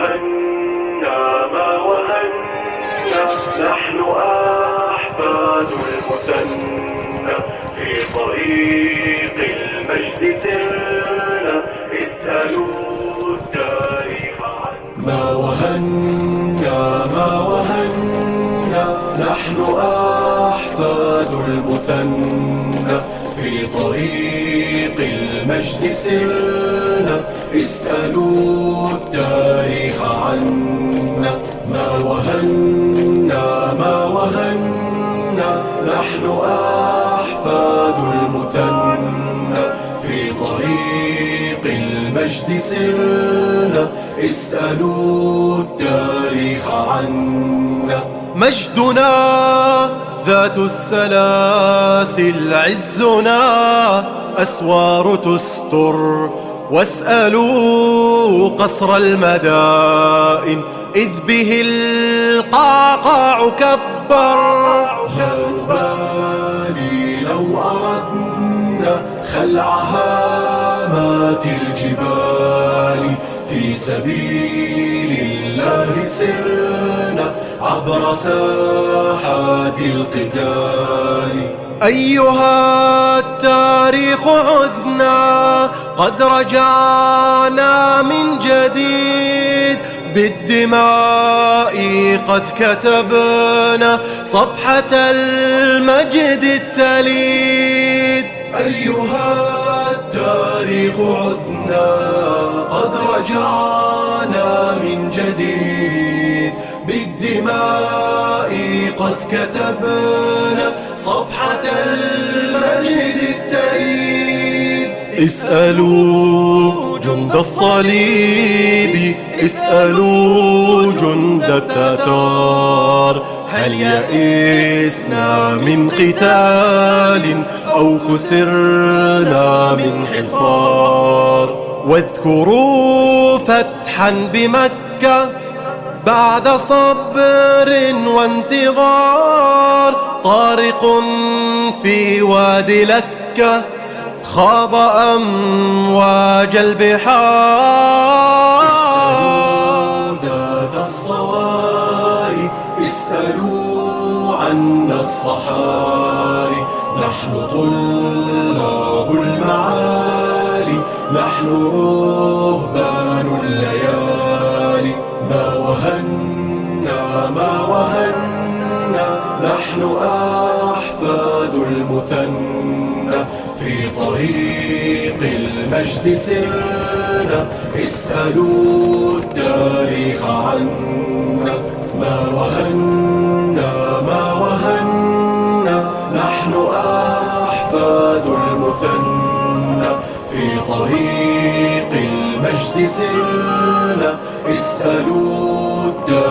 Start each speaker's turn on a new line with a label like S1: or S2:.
S1: وهنا ما وهنا، نحن أحفاد المثنى، في طريق المجد سرنا، اسألوا التاريخ عنا. ما وهنا ما وهنا، نحن أحفاد المثنى، في طريق المجد سرنا، اسألوا التاريخ عنا. ما وهنا ما وهنا، نحن أحفاد المثنى، في طريق المجد سرنا، اسألوا التاريخ عنا. مجدنا ذات السلاسل، عزنا أسوار تستر، واسألوا قصر المدائن إذ به القعقاع كبر. لا نبالي لو أردنا خلع هامات الجبال، في سبيل الله سرنا عبر ساحات القتال. أيها التاريخ عدنا، قد رجعنا من جديد، بالدماء قد كتبنا صفحة المجد التليد. أيها التاريخ عدنا، قد رجعنا من جديد، بالدماء قد كتبنا صفحة المجد التليد. اسألوا جند الصليب، اسألوا جند التتار، هل يئسنا من قتال أو كسرنا من حصار؟ واذكروا فتحا بمكة بعد صبر وانتظار، طارق في وادي لكة خاض أمواج البحار. اسألوا ذات الصواري، اسألوا عنا الصحاري، نحن طلاب المعالي، نحن رهبان الليالي. ما وهنا ما وهنا، نحن أحفاد المثنى، في طريق المجد سرنا، اسألوا التاريخ عنا. ما وهنا ما وهنا، نحن أحفاد المثنى، في طريق المجد سرنا، اسألوا التاريخ